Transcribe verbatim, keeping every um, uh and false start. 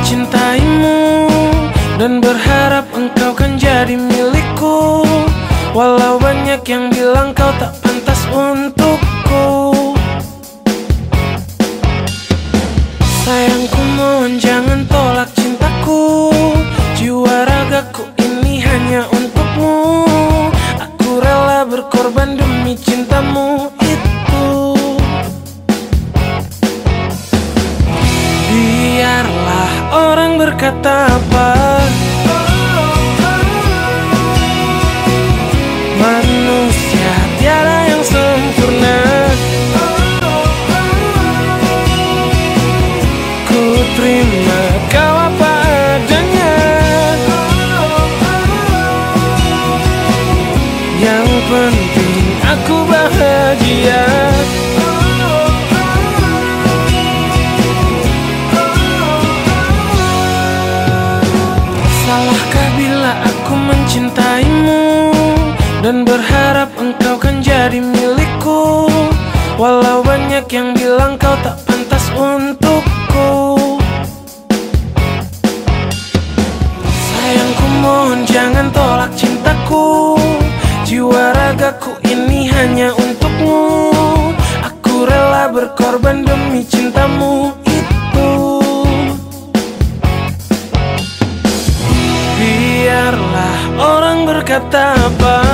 mencintaimu dan berharap engkau kan jadi milikku. Walau banyak yang bilang kau tak pantas untukku. Sayangku, mohon jangan tolak cintaku. Jiwa ragaku ini hanya untukmu. Aku rela berkorban demi cintamu itu. Biarlah orang berkata apa, manusia tiada yang sempurna. Ku terima kau apa adanya. Yang penting aku bahagia. Salahkah bila aku mencintaimu dan berharap engkau kan jadi milikku. Walau banyak yang bilang kau tak pantas untukku. Sayangku, mohon jangan tolak cintaku. Jiwa ragaku ini hanya untukmu. Aku rela berkorban demi cintamu itu. Biarlah orang berkata apa,